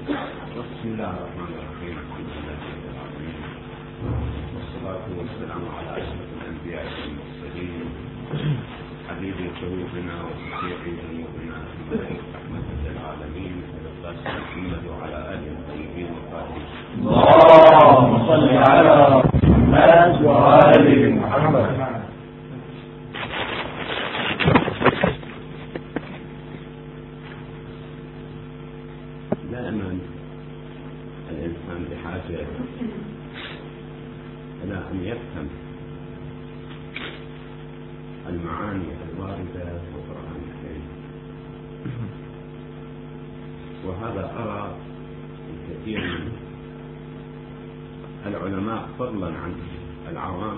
بسم الله الرحمن الرحيم. الحمد لله رب العالمين، والصلاة والسلام على أشرف الأنبياء والمرسلين، حبيبي قلوبنا وشفيع ذنوبنا رحمة للعالمين القاسم محمد وعلى آله الطيبين الطاهرين. اللهم صل على محمد وآل محمد. دائما الإنسان بحاجة إلى أن يفهم المعاني الواردة في القرآن الكريم، وهذا أرى الكثير من العلماء فضلا عن العوام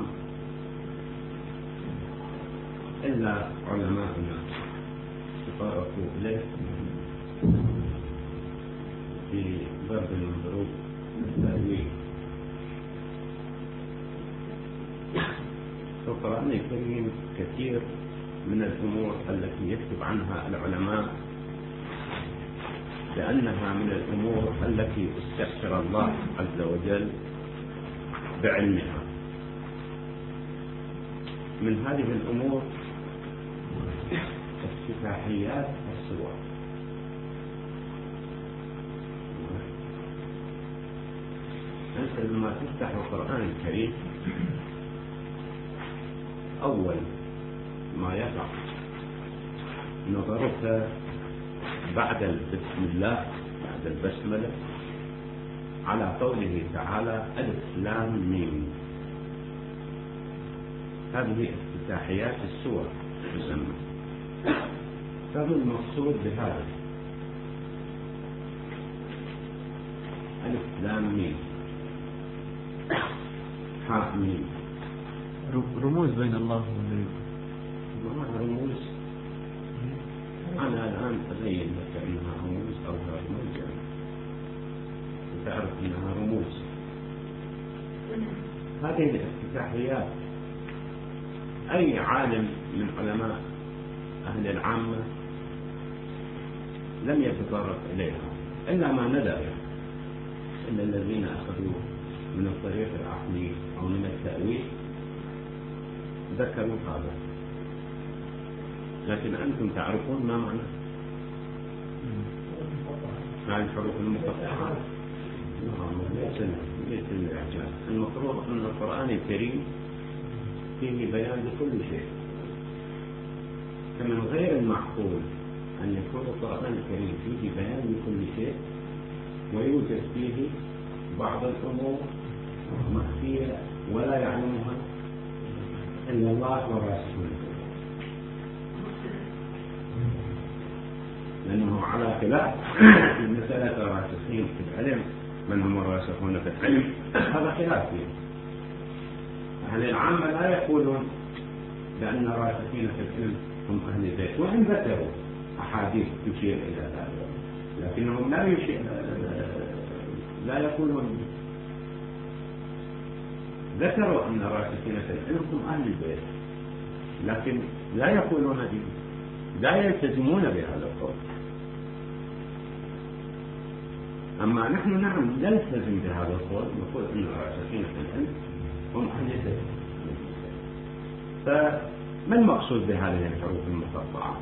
إلا علماءنا تطرقوا إليه في ضرب من ضروب التأويل. في القرآن الكريم كثير من الأمور التي يكتب عنها العلماء لأنها من الأمور التي استأثر الله عز وجل بعلمها. من هذه الأمور افتتاحيات السور. أنت لما تفتح القرآن الكريم أول ما يقع نظرك بعد بسم الله، بعد البسملة، على قوله تعالى ألف لام ميم. هذه افتتاحيات السور تسمى. فما المقصود بهذا؟ ألف لام ميم حاء ميم، رموز بين الله رموز. أنا الآن أبين لك أنها رموز أو رموز، يعني تعرف أنها رموز. هذه الافتتاحيات أي عالم من علماء أهل العامة لم يتطرق إليها إلا ما ندر، إلا الذين أخذوا من الطريق العقلي أو من التأويل ذكروا هذا. لكن أنتم تعرفون ما معنى هذه الحروف المقطعة؟ ليس الإعجاز. المفروض أن القرآن الكريم فيه بيان لكل شيء، فمن غير المعقول أن يكون القرآن الكريم فيه بيان لكل شيء ويوجد فيه بعض الأمور مخفية ولا يعلمها إلا الله ورسوله، لأنه على خلاف المسألة الراسخين في العلم، من هم الراسخون في العلم، هذا خلاف فيه. أهل العامة لا يقولون بأن الراسخين في العلم هم أهل البيت، وإن ذكروا أحاديث تشير إلى ذلك، لكنهم لا يقولون. ذكروا أن الراسخين في العلم هم أهل البيت، لكن لا يقولون به، لا يلتزمون بهذا القول. أما نحن نعم نلتزم بهذا القول، نقول أن الراسخين في العلم هم أهل البيت. فما المقصود بهذه الحروف المقطعة؟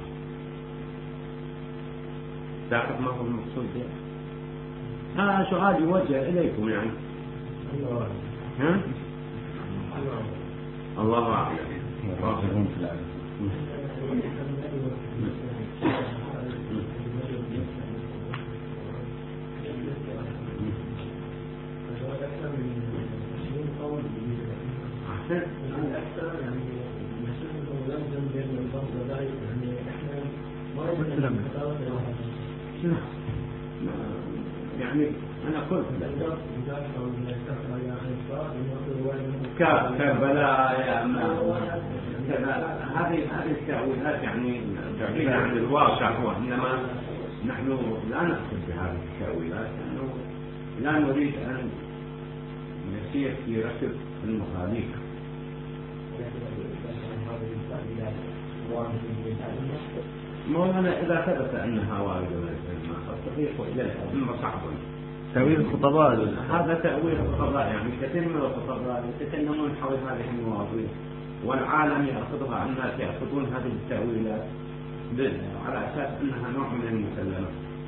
تعرف ما هو المقصود بها؟ سؤال يوجه إليكم يعني. ها؟ الله أعلم. الراسخون في العلم. يعني أنا قلت كربلاء يا هذه التأويلات يعني تعبير عن الواقع هو، إنما نحن لا نأخذ بهذه التأويلات لأنه لا نريد أن نسير في ركب المخاليف. مولانا إذا ثبت أنها واردة من العلماء الصحيح إلى الأئمة صعب. تأويل الخطباء هذا تأويل الخطباء، يعني كثير من الخطباء يتكلمون حول هذه المواضيع والعالم يأخذها، الناس يأخذون هذه التأويلات على أساس أنها نوع من المسلمات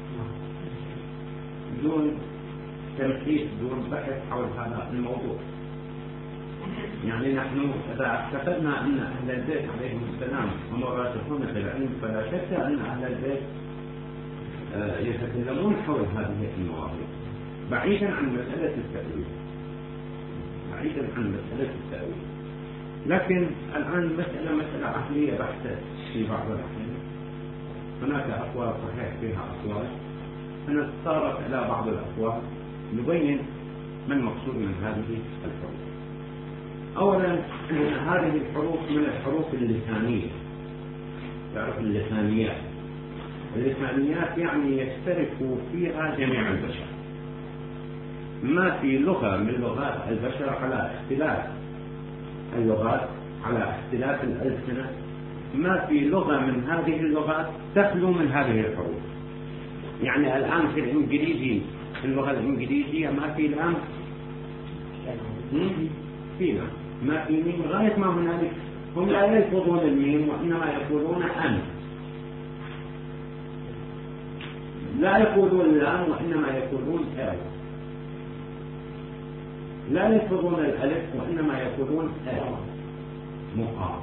دون تمحيص دون بحث حول هذا الموضوع. يعني نحن إذا اعتقدنا أن أهل البيت عليهم السلام هم راسخون في العلم فلا شك أن أهل البيت يتكلمون حول هذه المواضيع بعيدا عن مسألة التأويل، بعيدا عن مسألة التأويل. لكن الآن مسألة عقلية بحتة في بعض الأحيان، هناك أقوال صحيح فيها أقوال، فنتطرق إلى بعض الأقوال نبين ما المقصود من هذه الحروف. أولا هذه الحروف من الحروف اللسانية. تعرف اللسانيات، اللسانيات يعني يشترك فيها جميع البشر، ما في لغة من لغات البشر على اختلاف اللغات، على اختلاف الألسنة، ما في لغة من هذه اللغات تخلو من هذه الحروف. يعني الآن في الإنجليزي، في اللغة الإنجليزية ما في لام، في لام، ما في ميم، غاية ما هنالك هم لا يلفظون الميم وإنما يقولون أن، لا يقولون لام وإنما يقولون أل، لا يلفظون الألف وإنما يقولون أل مقام.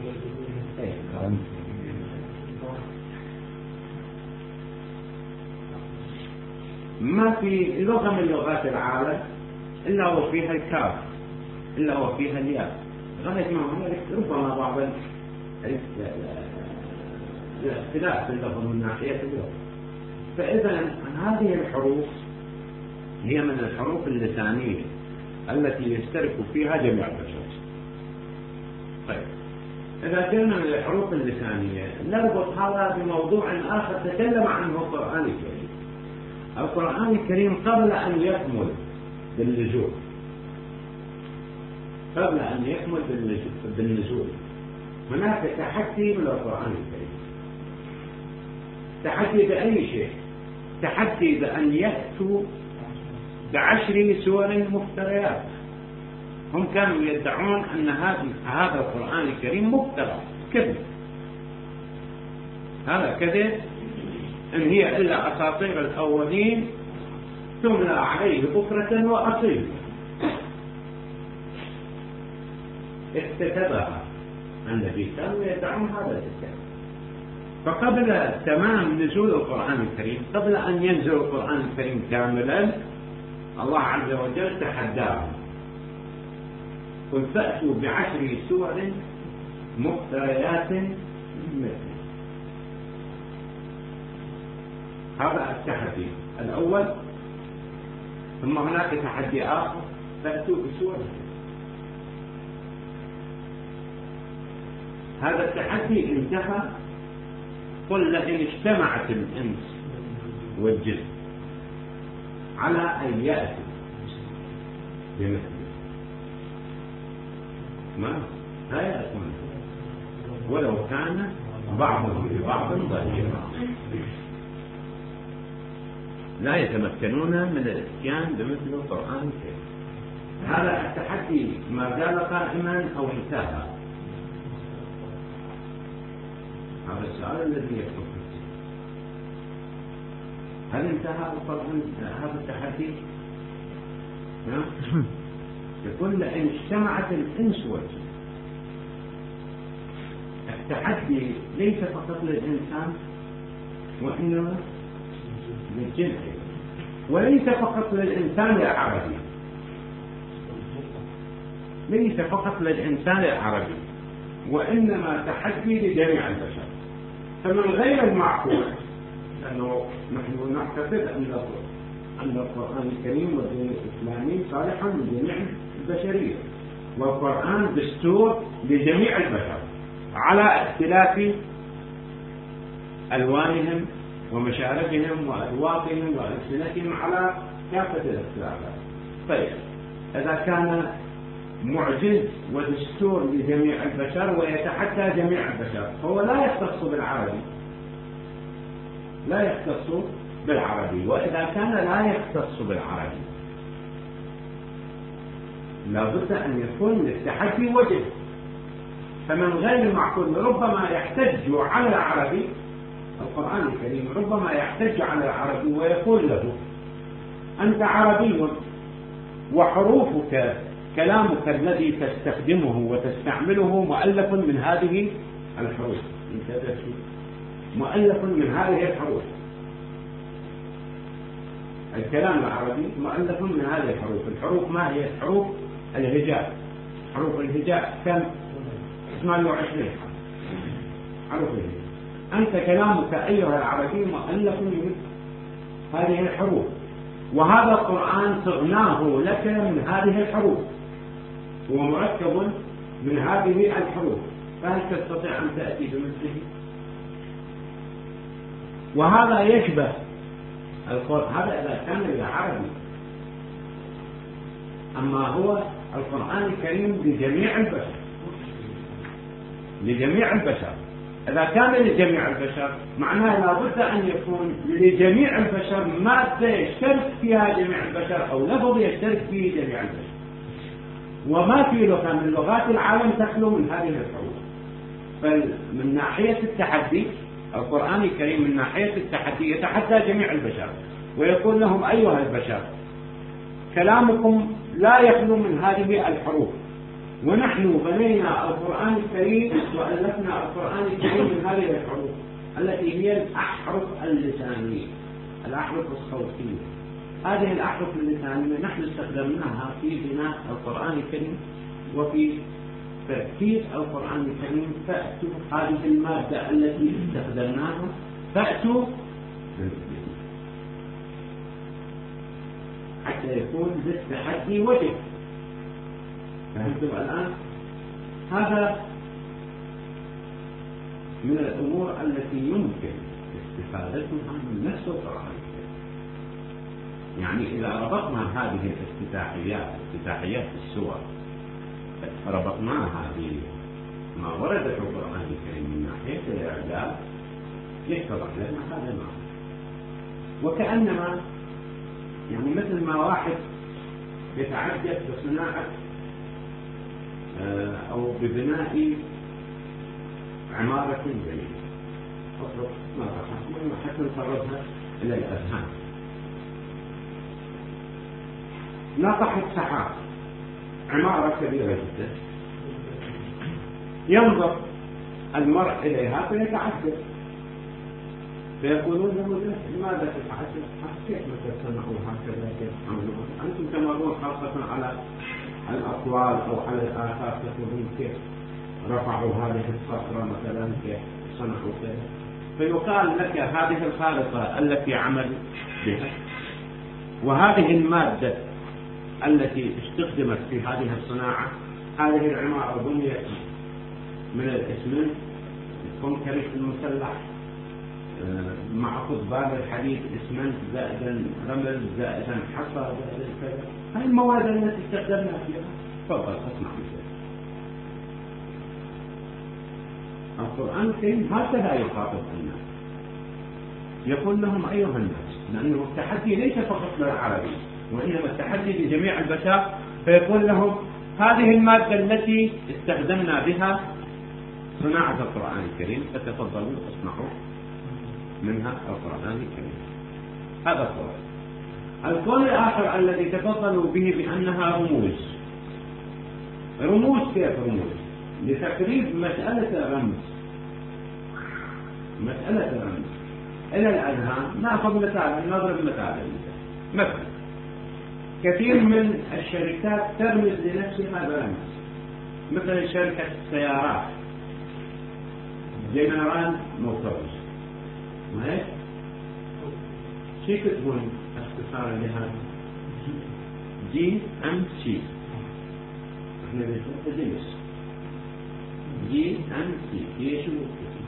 ما في لغة من لغات العالم إلا وفيها الكاف، إلا وفيها الياء، غاية ما هنالك ربما بعض الاختلاف في اللغة من ناحية اللغة. فإذا هذه الحروف هي من الحروف اللسانية التي يشترك فيها جميع البشر. طيب إذا كان من الحروف اللسانية نربط هذا بموضوع آخر تكلم عنه القرآن الكريم. القرآن الكريم قبل أن يكمل بالنزول، قبل أن يكمل بالنزول هناك تحدي من القرآن الكريم. تحدي بأي شيء؟ تحدي بأن يأتوا ب10 سور مفتريات. هم كانوا يدعون أن هذا القرآن الكريم مفترى، كذب، هذا كذب، إن هي إلا أساطير الأولين تملى عليه بكرة وأصيل. اكتتبها النبي، كانوا يدعون هذا الكتاب. فقبل تمام نزول القرآن الكريم، قبل أن ينزل القرآن الكريم كاملا، الله عز وجل تحداهم، قل فأتوا ب10 سور مفتريات مثله. هذا التحدي الأول. ثم هناك تحدي آخر، فأتوا بسور. هذا التحدي انتهى، قل لئن اجتمعت الإنس والجن على أن يأتوا بمثله ما لا يأتون ولو كان بعضهم لبعض ظهيرا. لا يتمكنون من الاتيان بمثل القرآن الكريم. هذا التحدي ما زال قائما أو انتهى؟ هذا السؤال الذي يكتب. هل انتهى القرآن هذا التحدي؟ يقول لئن اجتمعت الإنس والجن. التحدي ليس فقط للإنسان وإنما للجن، وليس فقط للإنسان العربي، ليس فقط للإنسان العربي، وإنما تحدي لجميع البشر. فمن غير المعقول، لأنه نحن نعتقد أن القرآن الكريم والدين الإسلامي صالح لجميع البشرية، والقرآن دستور لجميع البشر على اختلاف ألوانهم ومشاربهم وأذواقهم وألسنتهم، على كافة الاختلافات. طيب إذا كان معجز ودستور لجميع البشر ويتحدى جميع البشر، هو لا يختص بالعربي، لا يختص بالعربي. وإذا كان لا يختص بالعربي لابد أن يكون للتحدي وجه. فمن غير معقول ربما يحتج على العربي، القرآن الكريم ربما يحتج على العربي ويقول له أنت عربي وحروفك كلامك الذي تستخدمه وتستعمله مؤلف من هذه الحروف، مؤلف من هذه الحروف. الكلام العربي مؤلف من هذه الحروف. الحروف ما هي؟ حروف الهجاء. حروف الهجاء كم؟ 28 حروف الهجاء. أنت كلامك أيها العربي مؤلف من هذه الحروف، وهذا القرآن صغناه لك من هذه الحروف، هو مركب من هذه الحروف، فهل تستطيع أن تأتي بمثله؟ وهذا يشبه القرآن، هذا إذا كان بالعربي. أما هو القرآن الكريم لجميع البشر، لجميع البشر. إذا كان لجميع البشر معناه لابد أن يكون لجميع البشر مادة يشترك فيها جميع البشر أو لفظ يشترك فيه جميع البشر. وما في لغة من لغات العالم تخلو من هذه الحروف. فمن ناحية التحدي القرآن الكريم من ناحية التحدي يتحدى جميع البشر ويقول لهم أيها البشر كلامكم لا يخلو من هذه الحروف، ونحن بنينا القرآن الكريم وألفنا القرآن الكريم من هذه الحروف التي هي الأحرف اللسانية، الأحرف الصوتية. هذه الأحرف اللسانية نحن استخدمناها في بناء القرآن الكريم وفي تركيب القرآن الكريم. فأتوا هذه المادة التي استخدمناها، فأتوا حتى يكون للتحدي وجه. فهمتم الآن؟ هذا من الأمور التي يمكن استفادتها من نفس القرآن الكريم. يعني إذا ربطنا هذه افتتاحيات السور ربطناها بما ورد في القرآن الكريم من ناحية الإعجاز يتضح لنا هذا المعنى. وكأنما يعني مثل ما واحد يتعجب بصناعة أو ببناء عمارة جديدة، أطلق ما حتى نقربها إلى الأذهان. ناطحة سحاب، عمارة كبيرة جدا، ينظر المرء إليها فيتعجب، فيقولون له لماذا تتعجب؟ كيف مثل صنعوا هكذا؟ كيف عملوا؟ أنتم تمرون خاصة على الأطوال أو على الآثار تقولون كيف رفعوا هذه الصخرة مثلا، كيف صنعوا كذا. فيقال لك هذه الخارطة التي عملوا بها وهذه المادة التي استخدمت في هذه الصناعة، هذه العمارة بنيت من الإسمنت الكونكريت المسلح مع قضبان الحديد، إسمنت زائدا رمل زائدا حصى زائدا كذا. هذه المواد التي استخدمنا فيها تفضل اصنع مثل. القرآن الكريم هكذا يخاطب الناس، يقول لهم أيها الناس، لأنه التحدي ليس فقط للعربي وإنما التحدي لجميع البشر. فيقول لهم هذه المادة التي استخدمنا بها صناعة القرآن الكريم فتفضلوا اصنعوا منها القرآن الكريم. هذا القول. القول الآخر الذي تفضلوا به بأنها رموز. رموز كيف رموز؟ لتقريب مسألة الرمز، مسألة الرمز إلى الأذهان. نأخذ مثال، نضرب مثلا كثير من الشركات ترمز لنفسها برمز، مثل شركة السيارات جنرال موتورز، ما هيك؟ شو يكتبون اختصارا لهذا؟ GMC. احنا بنسميه جنس GMC. هي شو؟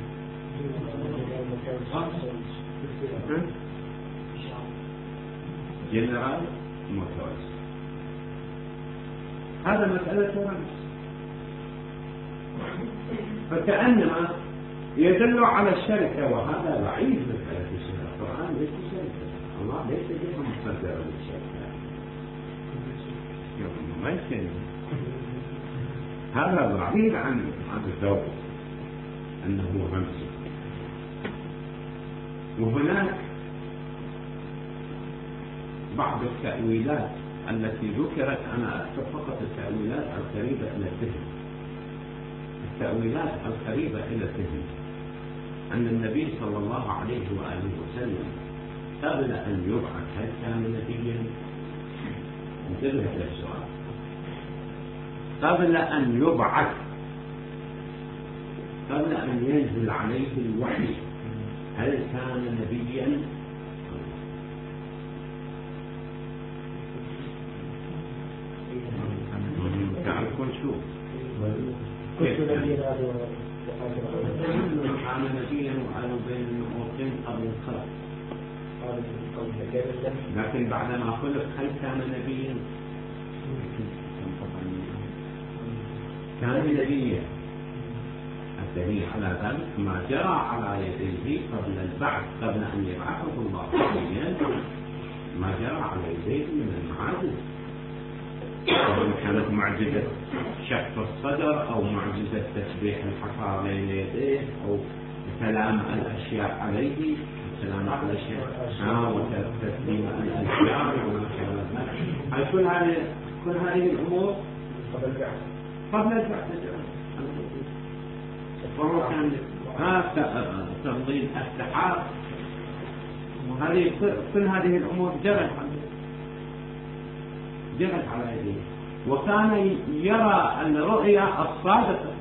جنرال موتورز. هذا مسألة رمز، فكأنما يدل على الشركة، وهذا بعيد من مسألة الشركة. مصدر للشيء ما يمكن. هذا بعيد عن الذوق أنه رمزي. وهناك بعض التأويلات التي ذكرت، أنا أذكر فقط التأويلات القريبة إلى الذهن. التأويلات القريبة إلى الذهن أن النبي صلى الله عليه وآله وسلم قبل أن يبعث هل كان نبيا؟ انتبه إلى السؤال. قبل أن يبعث، قبل أن ينزل عليه الوحي، هل كان نبيا؟ تعرفون شو؟ كان نبيا وقالوا بين النقطتين قبل الخلق، لكن بعدما خلق هل كان نبيا؟ كان نبيا. الدليل على ذلك ما جرى على يديه قبل البعث، قبل أن يبعثه الله نبيا، ما جرى على يديه من المعاجز، سواء كانت معجزة شق الصدر أو معجزة تسبيح الحصى بين يديه أو كلام الأشياء عليه، كلام الأشياء وتسليم الأشياء وما شابه ذلك. كل هذه الأمور قبل البعث. وهو كان تنظيم السحاب، وهذه كل هذه الأمور جرت على يديه، وكان يرى أن رؤيا الصادقة.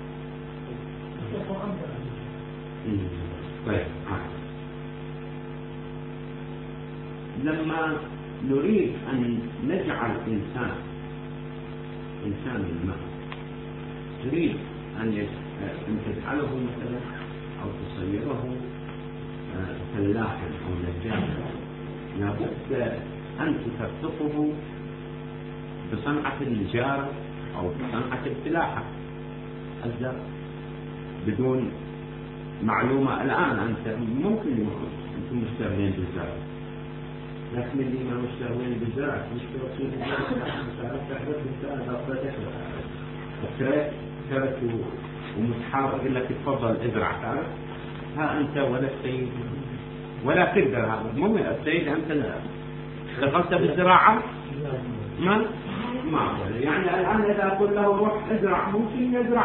طيب، لما نريد أن نجعل إنسان ما تريد أن تجعله مثلا أو تصيره فلاحا أو نجاما، لابد أن تكتفه بصنعة النجارة أو بصنعة الفلاحة الزرع بدون معلومة. الآن أنت ممكن أنتم مشتغلين بالزرع، لكن اللي ما مشتغلين بالزرع ترك ومتحاور يقول لك تفضل ازرع، تعرف ها أنت ولا السيد ولا تقدر. هذا مو السيد، أنت اشتغلت بالزراعة ما يعني الآن إذا أقول له روح ازرع ممكن يزرع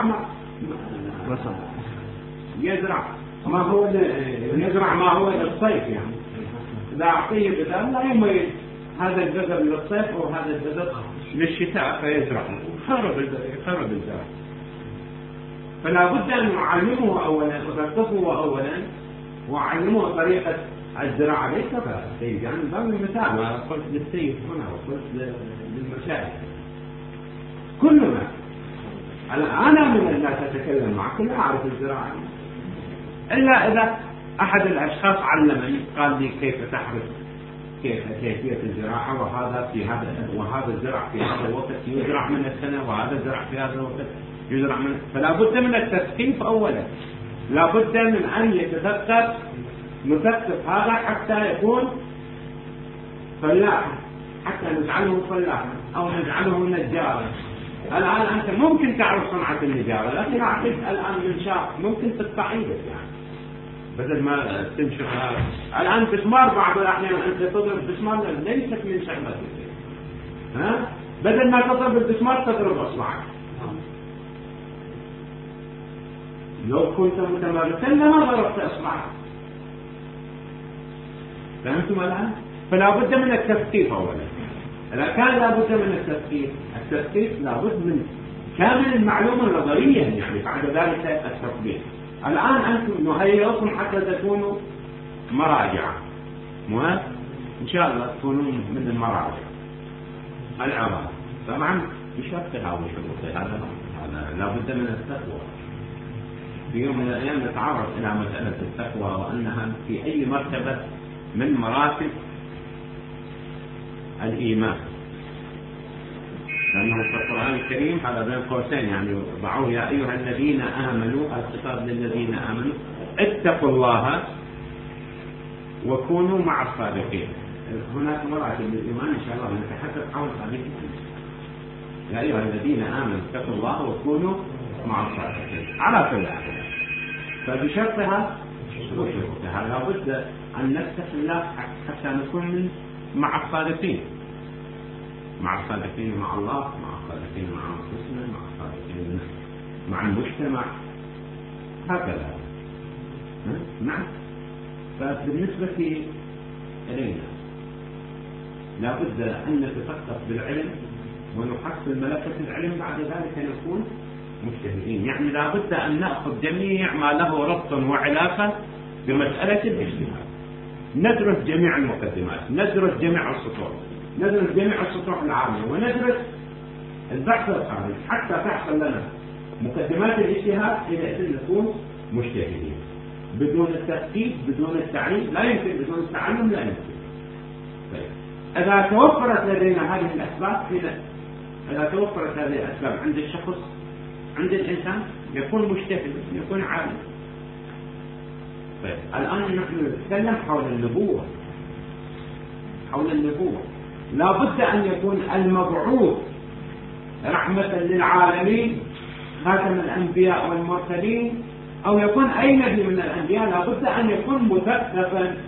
يزرع ما هو للصيف. يعني إذا أعطيه بذل لا يميز هذا البذر للصيف أو هذا البذر للشتاء فيزرع، يخرب الزرع. فلا بد أن نعلمه أولا ونثقفه أولا وأعلمه طريقة الزراعة. ليس فالسيد يعني باب المثال، وقلت للسيد هنا وقلت للمشايخ كلنا. أنا من الناس أتكلم معك لا أعرف الزراعة إلا إذا أحد الأشخاص علمني قال لي كيف تحرث، كيفية الزراعة، وهذا الزرع في هذا الوقت يزرع من السنة، وهذا الزرع في هذا الوقت يزرع من. فلا بد من التثقيف أولا، لا بد من أن يتثقف مثقف هذا حتى يكون فلاحا، حتى نجعله فلاحا أو نجعله نجارا. الآن أنت ممكن تعرف صنعة النجارة، لكن أعطيك الآن منشار ممكن تقطع ايدك يعني بدل ما تنشرها. الآن بسمار بعض الأحيان أنت تضرب بسمار ليست من شغلتك، بدل ما تضرب البسمار تضرب أصبعك. لو كنت متمرسا لما ضربت أصبعك. فهمتم الآن؟ فلا بد من التثقيف أولا. إذا كان لا بد من التثقيف لا بد من كامل المعلومة نظريا، يعني بعد ذلك التطبيق. الآن أنتم نهيئكم حتى تكونوا مراجع، مهم إن شاء الله تكونوا من المراجع العظام. طبعا بشرطها وشروطها، هذا لا بد من التقوى. في يوم من الأيام نتعرض إلى مسألة التقوى، وأنها في أي مرتبة من مراتب الإيمان، لأنه في القرآن الكريم هذا بين قوسين يعني ضعوه يا أيها الذين آمنوا، الخطاب للذين آمنوا اتقوا الله وكونوا مع الصادقين. هناك مراتب الإيمان إن شاء الله نتحدث حول هذه. يا أيها الذين آمنوا اتقوا الله وكونوا مع الصادقين على كل حال. فبشرطها وشروطها لابد أن نفتح الله حتى نكون مع الصادقين، مع الصادقين مع الله، مع الصادقين مع أنفسنا، مع الصادقين مع المجتمع، هكذا. نعم. فبالنسبة إلينا لابد أن نتثقف بالعلم ونحصل ملكة العلم، بعد ذلك نكون مجتهدين. يعني لابد أن نأخذ جميع ما له ربط وعلاقة بمسألة الاجتهاد، ندرس جميع المقدمات، ندرس جميع السطور، ندرس جميع السطور العامة، وندرس البحث الخارجي حتى تحصل لنا مقدمات الاجتهاد إلى أن نكون مجتهدين. بدون التثقيف، بدون التعليم لا يمكن، بدون التعلم لا يمكن. طيب. إذا توفرت لدينا هذه الأسباب، إذا توفرت هذه الأسباب عند الشخص، عند الإنسان، يكون مجتهد، يكون عالم. طيب. الآن نحن نتكلم حول النبوة. حول النبوة لابد أن يكون المبعوث رحمة للعالمين خاتم الأنبياء والمرسلين، أو يكون أي نبي من الأنبياء لابد أن يكون مثقفا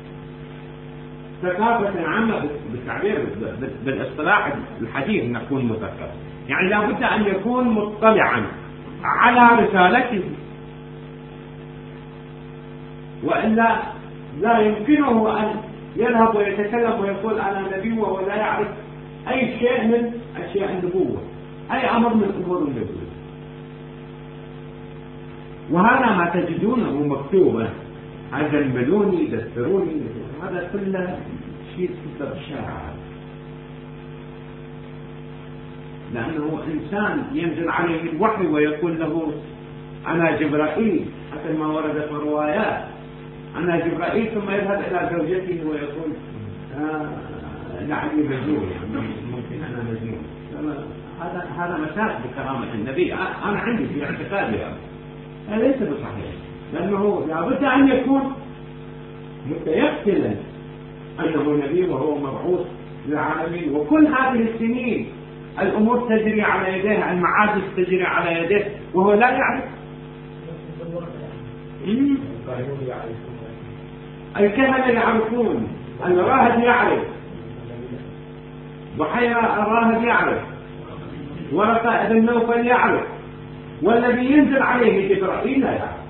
ثقافة عامة، بالتعبير بالاصطلاح الحديث نكون مثقف، يعني لابد أن يكون مطلعا على رسالته، وإلا لا يمكنه أن يذهب ويتكلم ويقول أنا نبي وهو لا يعرف أي شيء من أشياء النبوة، أي أمر من أمور النبوة. وهذا ما تجدونه مكتوبا، هذا الملوني دستروني، هذا كله شيء كتب شاعر، لأنه إنسان ينزل عليه الوحي ويقول له أنا جبرائيل، حتى ما ورد في الروايات أنا جبرائيل، ثم يذهب إلى زوجته ويقول لعلي مجنون، يعني ممكن أنا مجنون. هذا مساس بكرامة النبي. أنا عندي في اعتقادي هذا ليس بصحيح، لأنه لابد أن يكون متيقنا أنه نبي وهو مبعوث للعالمين. وكل هذه السنين الأمور تجري على يديه، المعاجز تجري على يديه وهو لا يعرف. الكهنة يعرفون، الراهب يعرف، بحيرة الراهب يعرف، ورقة ابن نوفل يعرف، والذي ينزل عليه جبرائيل لا يعرف.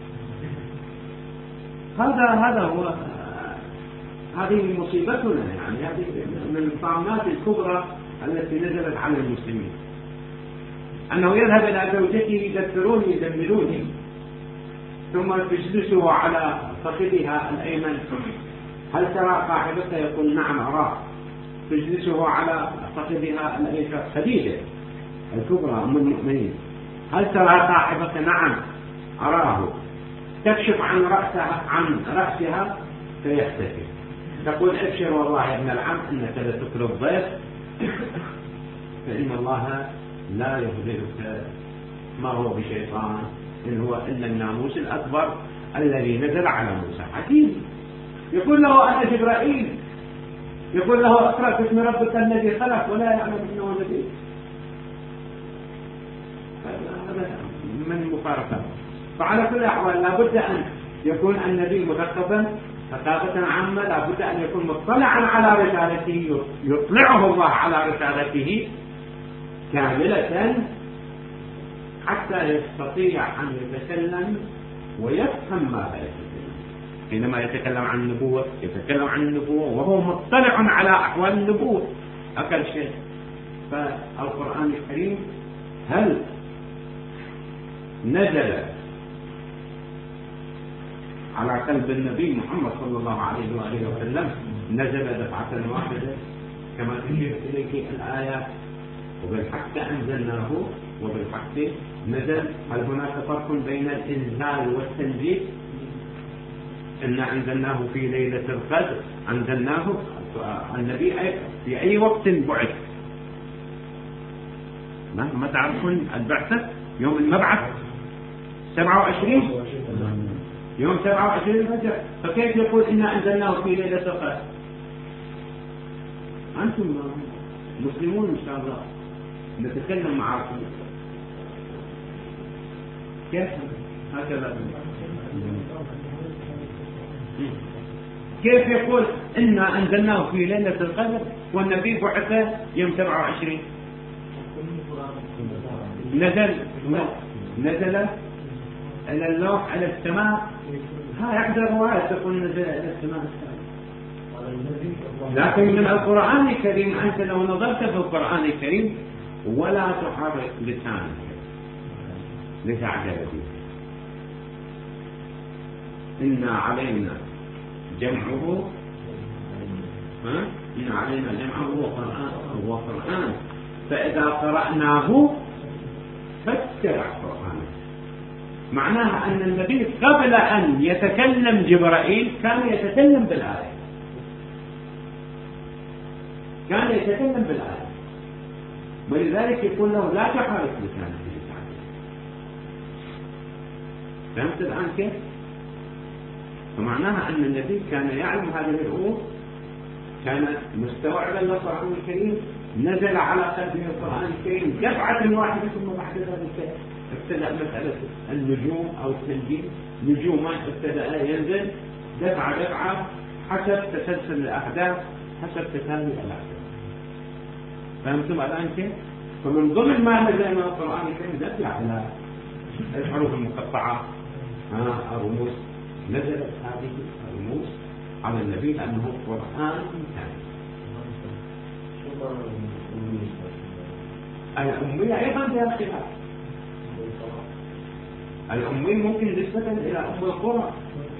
هذا هو، هذه مصيبتنا، يعني هذه من الطامات الكبرى التي نزلت على المسلمين، أنه يذهب إلى زوجته يدثروني يدمروني، ثم تجلسه على فخذها الأيمن، هل ترى صاحبك؟ يقول نعم أراه. تجلسه على فخذها الأيسر، خديجة الكبرى أم المؤمنين، هل ترى صاحبك؟ نعم أراه. تكشف عن رأسها فيختفي، تقول ابشر والله يا ابن العم انك لتكرم الضيف، فإن الله لا يخبرك ما هو بشيطان، إن هو إلا الناموس الأكبر الذي نزل على موسى حكيم. يقول له أنا جبرائيل، يقول له اقرأ باسم ربك الذي خلق، ولا يعلم أنه نبي. هذا من مفارقات. فعلى كل الأحوال لابد أن يكون النبي مثقفا ثقافة عامة، لابد أن يكون مطلعا على رسالته، يطلعه الله على رسالته كاملة حتى يستطيع أن يتكلم ويفهم ما يتكلم. حينما يتكلم عن النبوة يتكلم عن النبوة وهو مطلع على أحوال النبوة أقل شيء. فالقرآن الكريم هل نزل على قلب النبي محمد صلى الله عليه وآله وسلم نزل دفعة واحدة كما تشير إليه الآيات، وبالحق أنزلناه وبالحق نزل؟ هل هناك فرق بين الإنزال والتنزيل؟ إنا أنزلناه في ليلة القدر، أنزلناه النبي في أي وقت بعث؟ ما تعرفون البعثة يوم المبعث 27 يوم 27 الفجر، فكيف يقول إنا أنزلناه في ليلة القدر؟ أنتم مسلمون إن شاء الله نتكلم معكم كيف هكذا؟ كيف يقول إنا أنزلناه في ليلة القدر والنبي بعث يوم 27؟ نزل إلى اللوح على السماء. ها إحدى الروايات تقول نزل إلى السماء لكن من القرآن الكريم أنت لو نظرت في القرآن الكريم ولا تحرك لسانك لتعجل به. إنا علينا جمعه إن علينا جمعه وقرآن فإذا قرأناه فاتبع قرآنه. معناها أن النبي قبل أن يتكلم جبرائيل كان يتكلم بالآية، ولذلك يقول له لا تحرك لسانك لتعجل. فهمت الآن كيف؟ فمعناها أن النبي كان يعلم هذه الأمور، كان مستوعبا للقرآن الكريم، نزل على قلبه القرآن الكريم دفعة واحدة ثم بعد ذلك ابتدأ مسألة النجوم أو التنجيم نجوما ابتدأ ينزل دفعة حسب تسلسل الأحداث حسب تتالي الأحداث. فهمتم الآن كيف؟ فمن ضمن ما نزل من القرآن الكريم نزل على الحروف المقطعة الرموز، نزلت هذه الرموز على النبي لأنه قرآن كامل. الأمية أيضا فيها خلاف. الأمية ممكن نسبة إلى أم القرى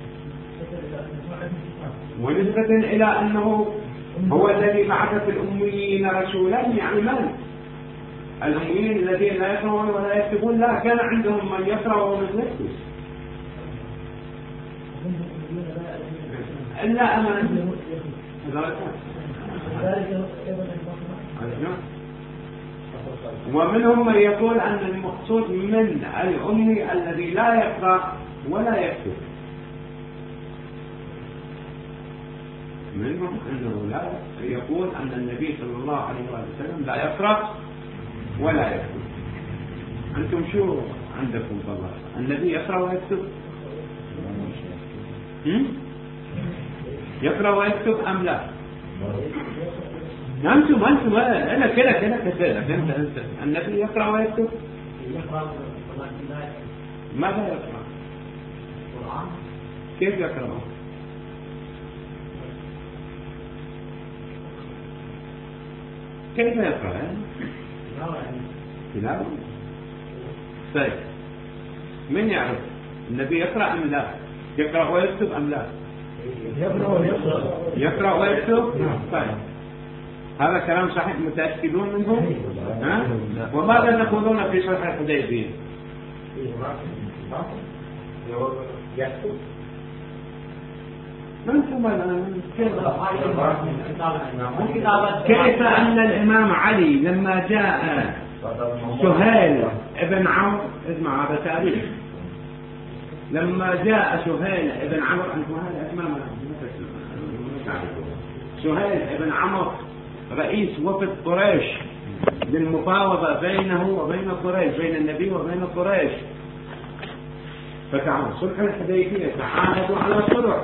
ونسبة إلى أنه هو الذي بعث في الأميين رسولا. يعني من الأميين الذين لا يقرؤون ولا يكتبون؟ لا، كان عندهم من يقرأ ومن يكتب. إلا أمان ومنهم من يقول أن المقصود من الأمي الذي لا يقرأ ولا يكتب. منهم أنه لا يقول أن النبي صلى الله عليه وسلم لا يقرأ ولا يكتب. أنتم شو عندكم بالله؟ النبي يقرأ ويكتب؟ يقرأ ويكتب أم لا؟ أنتم أنا كده أنت النبي يقرأ ويكتب؟ ماذا يقرأ؟ كيف يقرأ؟ كيف يقرأ؟ تلاوة. طيب من يعرف النبي يقرأ أم لا؟ يقرأ ويكتب أم لا؟ يقرأ ويكتب. طيب هذا كلام صحيح متأكدون منه؟ وماذا نقولون في صلح الحديبية؟ يكتب. كيف أن الإمام علي لما جاء سهيل ابن عمرو، اسمع هذا تاريخ، لما جاء سهيل ابن عمرو، أنتم هذا أسماء سهيل ابن عمرو رئيس وفد قريش للمفاوضة بينه وبين قريش، بين النبي وبين قريش، فكان صلح الحديبية تعاهدوا على صلح.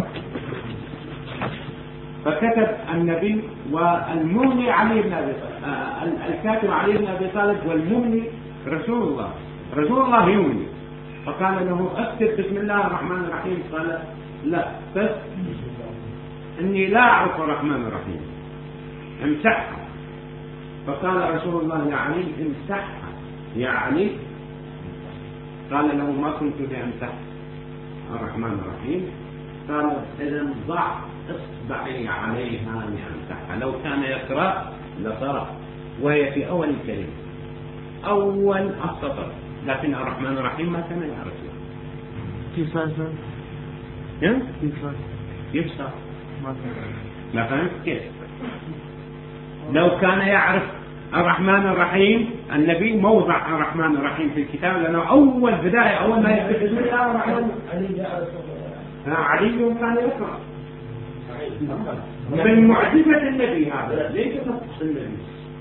فكتب النبي والمملي علي بن أبي طالب، الكاتب علي بن أبي طالب والمملي رسول الله يملي، فقال له اكتب بسم الله الرحمن الرحيم. قال لا، بس إني لا أعرف الرحمن الرحيم، امسحها. فقال رسول الله يا علي امسحها يا علي. قال له ما كنت لأمسح الرحمن الرحيم. قال إذا ضع اصبعي عليها لأمسحها. لو كان يقرأ لقرأ، وهي في أول الكلمة أول السطر، لكن الرحمن الرحيم ما كان يعرفه. كيف صار؟ لا فهمت كيف؟ لو كان يعرف الرحمن الرحيم النبي موضع الرحمن الرحيم في الكتاب، لأنه أول بداية أول ما يكتب بسم الله الرحمن الرحيم علي كان يقرأ. من معجزة النبي هذا ليس نقص النبي،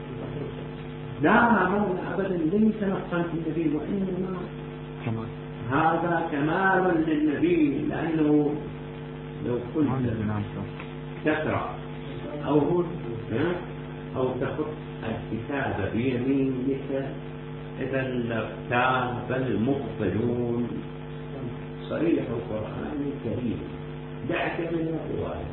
لا أبدا ليس نقصا في النبي، وإنما هذا كمال للنبي، لأنه لو كنت تقرأ أو تخط الكتاب بيمينك إذا لارتاب المبطلون. صريح القرآن الكريم، دعك من الرواية.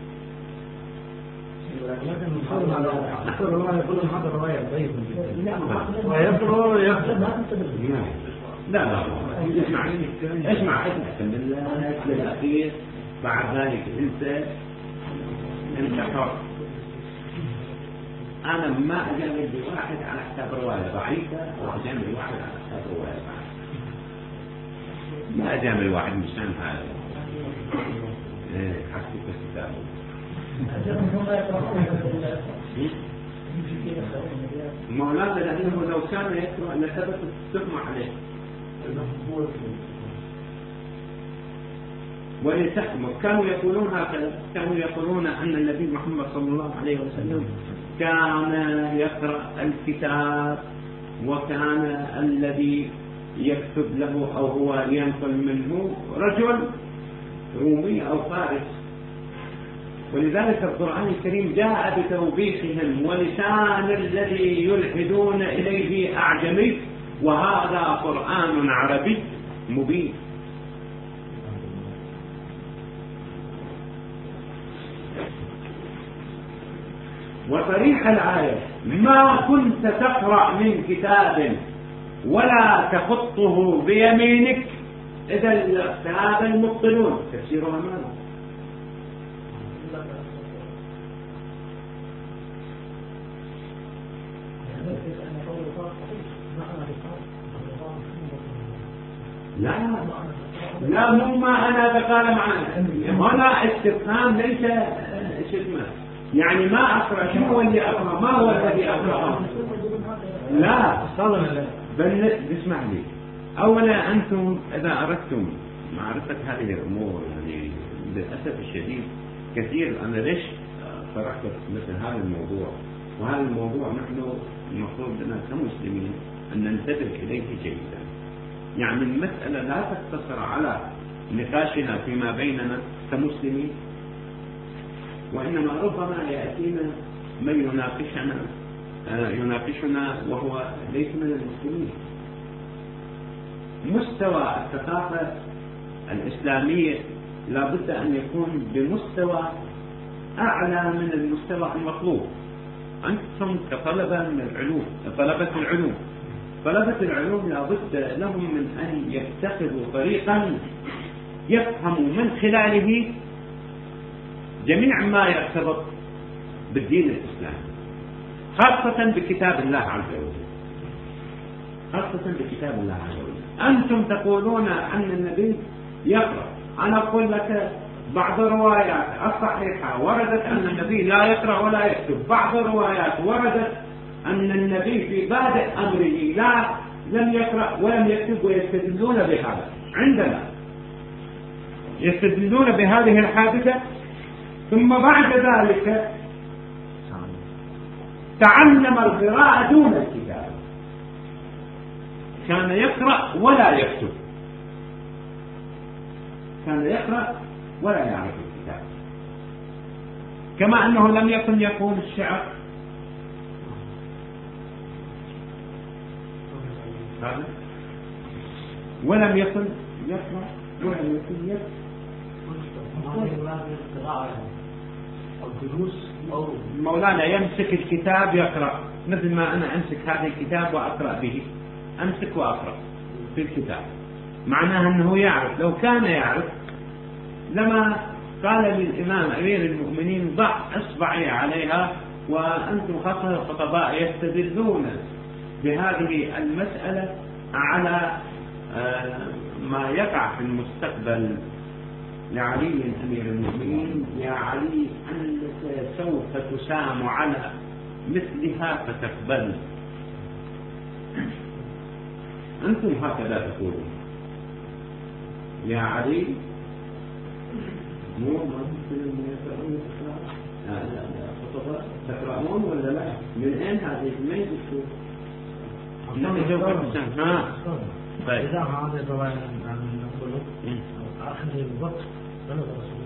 لا اسمع للأخير، بعد ذلك انت حر. أنا ما أجامل بواحد على حساب رواية ضعيفة، وأجامل واحد على حساب رواية ضعيفة. ما أجامل واحد مشان هذا حسب الكتاب. مولانا لأنه لو كان يقرأ لثبت التهمة عليه ولتحكمه. كانوا يقولون هكذا، كانوا يقولون أن النبي محمد صلى الله عليه وسلم كان يقرأ الكتاب، وكان الذي يكتب له أو هو ينقل منه رجل رومي أو فارس، ولذلك القرآن الكريم جاء بتوبيخهم، ولسان الذي يلحدون إليه أعجمي، وهذا قرآن عربي مبين. وصريح الآية: ما كنت تقرأ من كتاب ولا تخطه بيمينك إذا لارتاب المبطلون. تفسيرها ماذا؟ لا مو ما أنا بقال معنا هنا استفهام ليس شتمة، يعني ما أقرأ. شو هو اللي أقرأ؟ ما هو الذي أقرأه؟ لا بل اسمع لي. أولا أنتم إذا أردتم معرفة هذه الأمور، يعني للأسف الشديد كثير، أنا ليش طرحت مثل هذا الموضوع؟ وهذا الموضوع نحن المفروض لنا كمسلمين أن ننتبه إليه جيدا. يعني المسألة لا تقتصر على نقاشنا فيما بيننا كمسلمين، وإنما ربما يأتينا من يناقشنا وهو ليس من المسلمين. مستوى الثقافة الإسلامية لا بد أن يكون بمستوى أعلى من المستوى المطلوب. أنتم كطلبة من العلوم، طلبة العلوم لا بد لهم من أن يتخذوا طريقا يفهموا من خلاله جميع ما يرتبط بالدين الإسلامي، خاصة بكتاب الله عز وجل. أنتم تقولون أن النبي يقرأ. أنا أقول لك بعض الروايات الصحيحة وردت أن النبي لا يقرأ ولا يكتب، بعض الروايات وردت أن النبي في بادئ أمره لم يقرأ ولم يكتب، ويستدلون بهذا. عندنا يستدلون بهذه الحادثة، ثم بعد ذلك تعلم القراءة دون الكتاب، كان يقرأ ولا يكتب، كان يقرأ ولا يعرف الكتاب، كما أنه لم يكن يقول الشعر ولم يكن يقرأ ولم يكن يكتب. مولانا يمسك الكتاب يقرأ، مثل ما أنا أمسك هذا الكتاب وأقرأ به، أمسك وأقرأ في الكتاب، معناها أنه يعرف. لو كان يعرف لما قال للإمام أمير المؤمنين ضع إصبعي عليها. وأنتم خاصة الخطباء يستدلون بهذه المسألة على ما يقع في المستقبل لعلي أمير المؤمنين: يا علي أنك سوف تسام على مثلها فتقبل. أنتم هكذا تقولون يا علي، مو ما تقولون تقرأون ولا لا؟ من أين هذه الميت الشوف؟ ها طيب إذا هذا طبعا نقول آخر الوقت بلغ رسول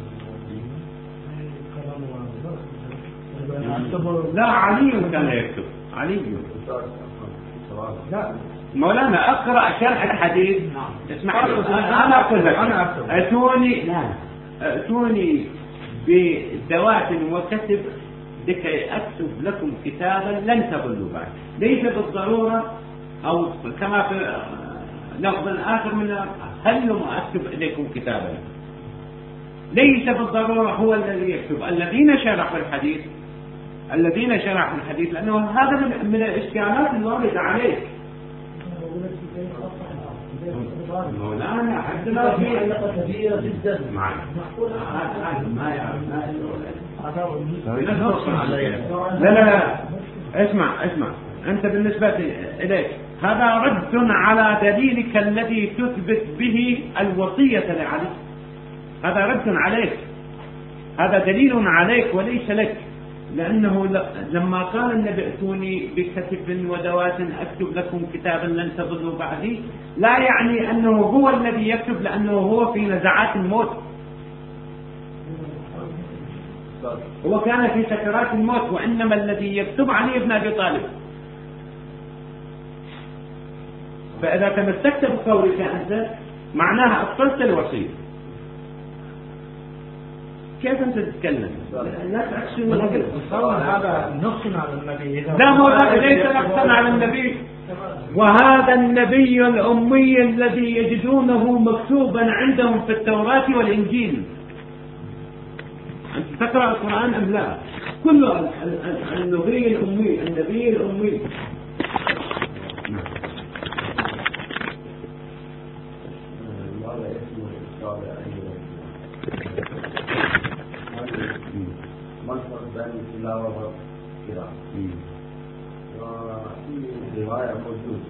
الله لا علي كان يكتب علي لا مولانا اقرأ شرح الحديث اسمع انا اقول لك اتوني بذوات وكتب لكي اكتب لكم كتابا لن تضلوا بعد. ليس بالضرورة او كما في لفظ آخر من هل أكتب إليكم كتابا، ليس بالضرورة هو الذي يكتب. الذين شرحوا الحديث لأنه هذا من الإشكالات الواردة عليك مولانا حتى لا في علاقة كبيرة جدا معي ما يعرف لا اسمع أنت بالنسبة إليك هذا رد على دليلك الذي تثبت به الوصية لعلي. هذا رد عليك، هذا دليل عليك وليس لك. لأنه لما قال النبي ائتوني بكتب ودوات أكتب لكم كتابا لن تضلوا بعدي، لا يعني أنه هو الذي يكتب لأنه هو في نزعات الموت، هو كان في سكرات الموت، وإنما الذي يكتب علي بن أبي طالب. فإذا تمسكت بقولك أنت معناها أبطلت الوصية. كيف أنت تتكلم؟ لا تأكسن هذا نص على النبي. لا هو ليس نصا على النبي، وهذا النبي الأمي الذي يجدونه مكتوبا عندهم في التوراة والإنجيل. أنت تقرأ القرآن أم لا؟ كل النبي الأمي مصدر بين التلاوة والقراءة. وفي رواية موجود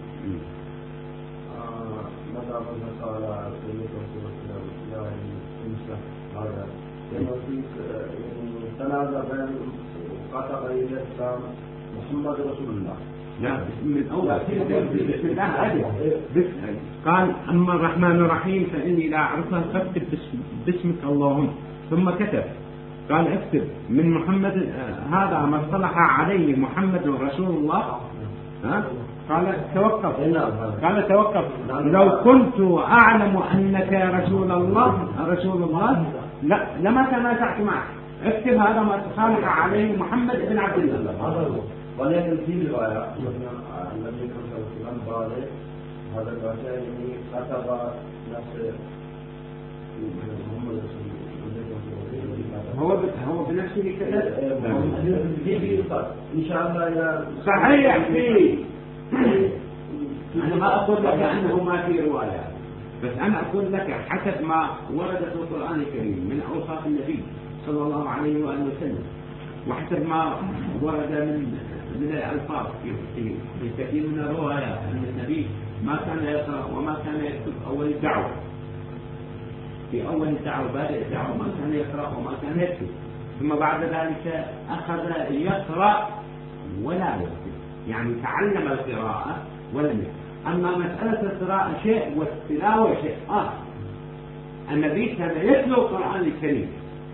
مذهب قال سيدنا رسول الله يعني انسى هذا لأنه في تنازع بين وقطع بين الإسلام محمد رسول الله. لا من أول بسم الله عادي. قال أما الرحمن الرحيم فإني لا أعرفها فاكتب باسمك اللهم، ثم كتب قال اكتب من محمد هذا ما اصطلح عليه محمد رسول الله. قال توقف لو كنت أعلم أنك رسول الله لا لما تنازعت معك. اكتب هذا ما اصطلح عليه محمد بن عبد الله. ولكن في رواية النبي صلى الله عليه وسلم قال هذا الرجل كتب نفس محمد رسول الله. هو بنفسه كذا إن شاء الله صحيح فيه. أنا ما أقول لك أنه ما في رواية، بس أنا أقول لك حسب ما ورد في القرآن الكريم من أوصاف النبي صلى الله عليه وآله وسلم، وحسب ما ورد من الألفاظ في كثير من الروايات أن النبي ما كان يقرأ وما كان يكتب أول الدعوة. في أول الدعوة بادئ الدعوة ما كان يقرأ وما كان يكتب، ثم بعد ذلك أخذ يقرأ ولا يكتب، يعني تعلم القراءة ولم يكتب. أما مسألة القراءة شيء والتلاوة شيء آخر. النبي كان يتلو القرآن الكريم،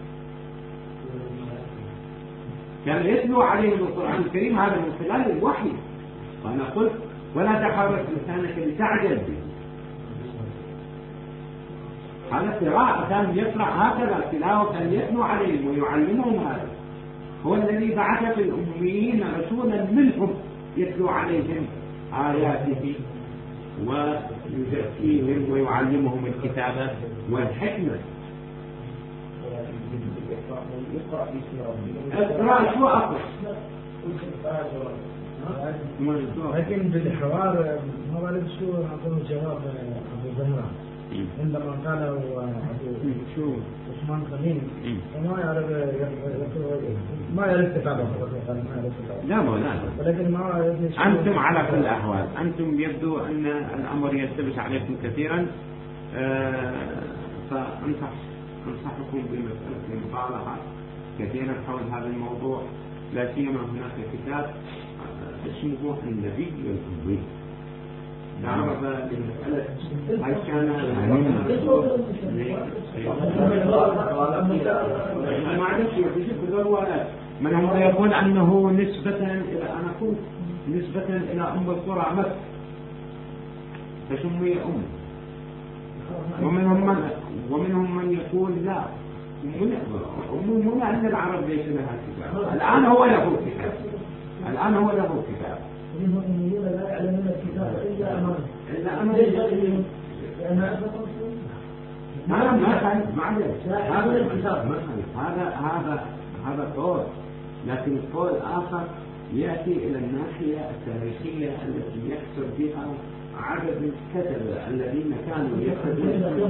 كان يتلو عليهم القرآن الكريم، هذا من خلال الوحي. وأنا قلت ولا تحرك لسانك لتعجل به. هذا قراءة كان يقرأ هكذا، تلاوة كان يتلو عليهم ويعلمهم. هذا هو الذي بعث في الأميين رسولا منهم يتلو عليهم آياته ويزكيهم ويعلمهم الكتابة والحكمة. اقرأ شو أقرأ؟ لكن بالحوار ما بعرف شو أعطوه جواب أبو زهرة عندما قال أبو عثمان خليل وما يعرف ما يعرف كتابه. لا مولانا، ولكن ما أنتم على كل الأحوال أنتم يبدو أن الأمر يلتبس عليكم كثيرا، فأنصحكم بمسألة المطالعة كثيرا حول هذا الموضوع، لا سيما هناك كتاب اسمه النبي الأمي. تعرف المسألة هل كان معلش يكتشف الولد من هم يقول أنه نسبة إلى أنا قلت نسبة إلى أم القرى مكة فسمي أم، ومنهم من يقول لا من أن العرب ليس لها كتاب. الآن هو له كتاب، الآن هو له كتاب. منهم أميون لا يعلمون الكتاب إلا أمانة. إلا أمانة. ما كان معلش هذا الكتاب هذا قول، لكن القول آخر يأتي إلى الناحية التاريخية التي يحصل بها عدد الكتبة الذين كانوا يكتبون.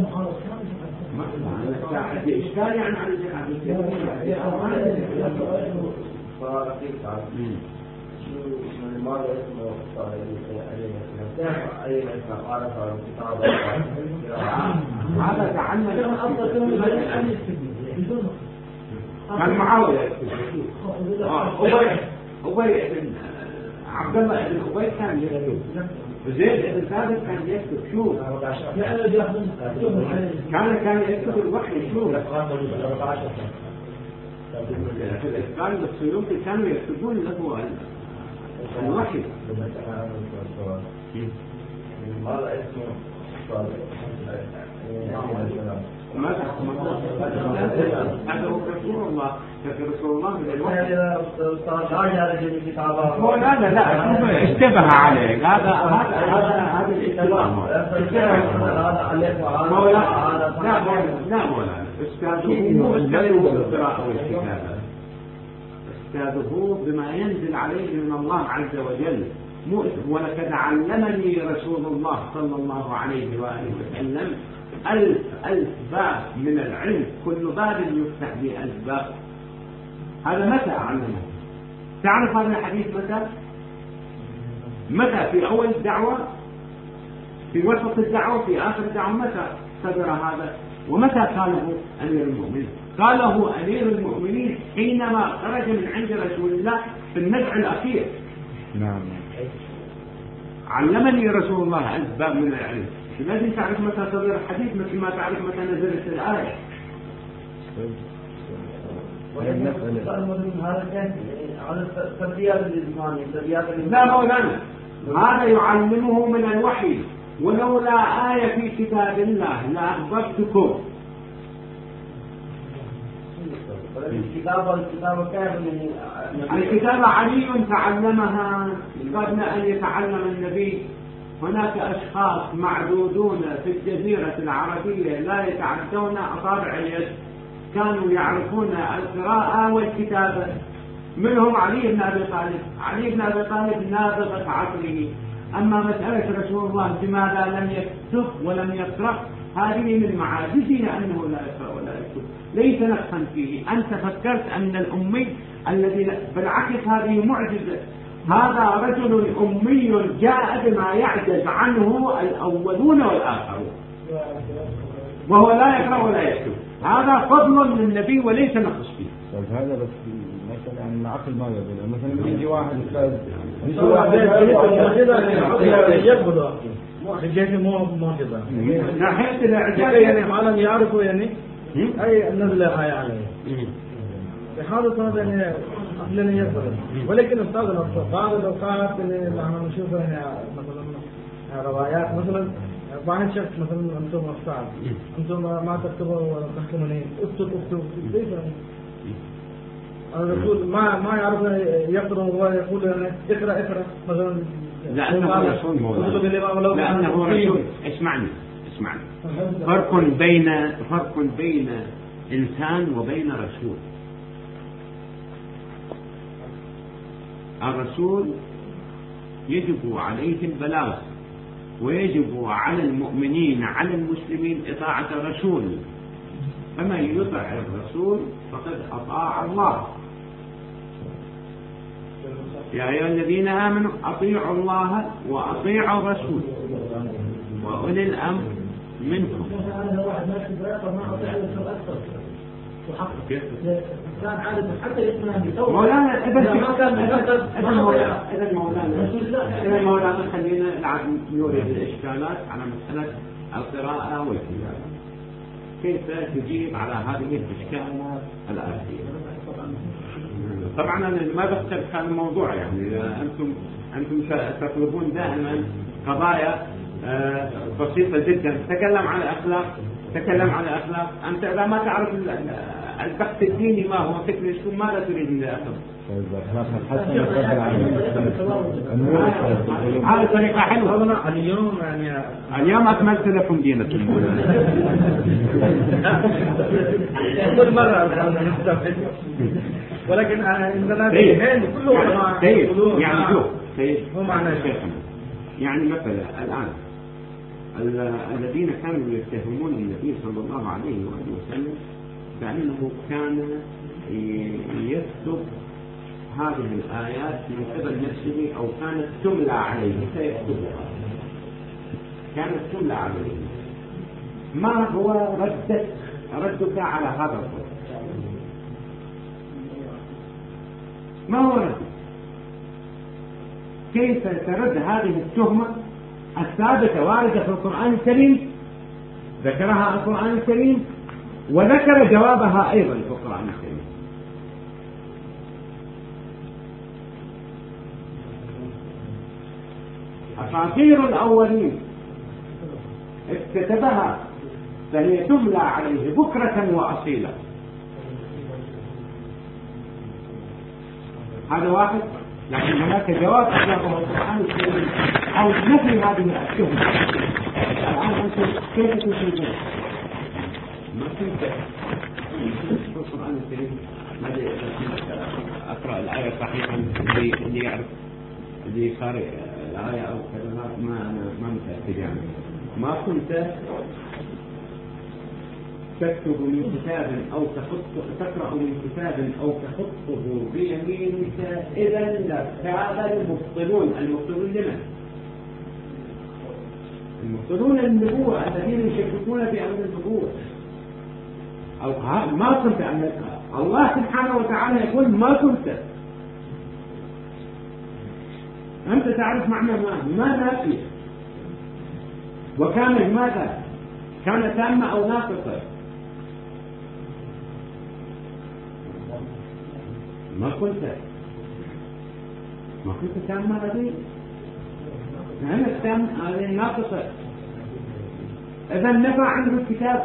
ما إشكال يعني على هذا تعلم كان معاوية أبي بن عبد الله بن أبي كان يكتب، زيد بن ثابت كان يكتب. شوف كان يكتب الوحي. شوف في الإسلام السيوطي كانوا يكتبون له الوحي. هذا اسمه هذا هو رسول الله. رسول الله من الوحي. لا اشتبه عليك. هذا الاشتباه. لا مولانا استاذه بالقراءة والكتابة، استاذه بما ينزل عليه من الله عز وجل. ولقد علمني رسول الله صلى الله عليه وآله وسلم 1000 باب من العلم، كل باب يفتح ب1000 باب. هذا متى علمه؟ تعرف هذا الحديث متى؟ في أول الدعوة، في وسط الدعوة، في آخر الدعوة؟ متى صدر هذا؟ ومتى قاله أمير المؤمنين؟ قاله أمير المؤمنين حينما خرج من عند رسول الله في النزع الأخير. نعم. علمني رسول الله 1000 باب من العلم. لازم تعرف متى صدر الحديث مثل ما تعرف متى نزلت الآية. لا مولانا، هذا يعلمه من الوحي. ولولا آية في كتاب الله لأخبرتكم. الكتابة علي تعلمها قبل أن يتعلم النبي. هناك أشخاص معدودون في الجزيرة العربية لا يتعدون أصابع اليد، كانوا يعرفون القراءة والكتابة. منهم علي بن أبي طالب. علي بن أبي طالب نابغة عقله. أما مسألة رسول الله لماذا لم يكتب ولم يقرأ، هذه من معاجزه أنه لا يقرأ ولا يكتب، ليس نقصا فيه. أنت فكرت أن الأمي الذي بالعكس هذه معجزة. هذا رجل أمي جاء بما يعجز عنه الأولون والآخرون، وهو لا يقرأ ولا يكتب. هذا فضل من النبي وليس نقص فيه. طيب هذا بس مثلا عن العقل ما يقول. مثلا يجي واحد الجهة مو موجودة. ناحية الإعجاز يعني حالا يعرفوا يعني أي نزل آية عليه. بحاله هذا يعني أصلاً يصير. ولكن أستاذ بعض الأوقات اللي نحن نشوفها مثلا روايات مثلا واحد شخص مثلا أنتم أستاذ أنتم ما تكتبوا ولا تحكمونين اكتب ليش الرسول ما يعرف يقرأ ويقول أنا اقرأ مثلا. لأنه رسول. اسمعني فرق بين إنسان وبين رسول. الرسول يجب عليه البلاغ، ويجب على المؤمنين على المسلمين إطاعة الرسول. فمن يطع الرسول فقد أطاع الله. يا أيها الذين آمنوا أطيعوا الله وأطيعوا الرسول وأولي الأمر منكم. كان عادة حتى يسمع بثورة مولانا إذا ما كان إذا مولانا خلينا نلعب نورد الإشكالات على مسألة القراءة والكتابة. كيف تجيب على هذه الإشكالات الآتية؟ طبعا أنا ما بختلف عن الموضوع، يعني أنتم تطلبون دائما قضايا بسيطة جدا. تكلم عن الأخلاق. أنت إذا ما تعرف البحث الديني ما هو فكر شو ماذا تريد من الأخلاق؟ هذه طريقة حلوة. اليوم أكملت لكم دينكم. كل مرة ولكن عندنا كله يعني شوف هو معناه شيخنا، يعني مثلا الآن الذين كانوا يتهمون النبي صلى الله عليه وسلم بأنه كان يكتب هذه الآيات من قبل نفسه أو كانت تملى عليه فيكتبها، ما هو ردك على هذا القول؟ ما هو ردك؟ كيف ترد هذه التهمة الثابتة واردة في القرآن الكريم، ذكرها القرآن الكريم وذكر جوابها أيضا في القرآن الكريم. أساطير الأولين اكتتبها فهي تملى عليه بكرة وأصيلا. هذا واحد. لكن هناك جواب أجابه القرآن الكريم أو نفي هذه التهمة. الآن أنتم كيف تجيبون؟ ما كنت في القرآن الكريم أقرأ الآية صحيحا اللي يعرف اللي قارئ الآية أو كذا ما متأكد يعني. ما كنت تكتب من كتاب أو تقرأ من كتاب أو تخطه بيمينك إذا لارتاب المبطلون. المبطلون لمن؟ المبطلون النبوة الذين يشككون بأمر النبوة. أو ما كنت الله سبحانه وتعالى يقول ما كنت. أنت تعرف معنى ما نافية. وكان لماذا؟ كان تامة أو ناقصة؟ ما كنت تامة هذه؟ أنا التامة هذه ناقصة. إذا نفع عنه الكتاب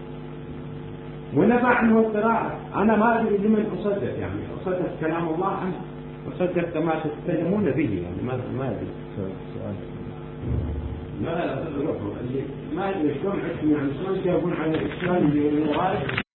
ونفع عنه القراءة. أنا ما أدري لمن أصدق، يعني أصدق كلام الله أم أصدق كما تتكلمون به، يعني ما أدري. ما أدري شلون عشان يعني شلون تجاوبون على الإشكال اللي وارد.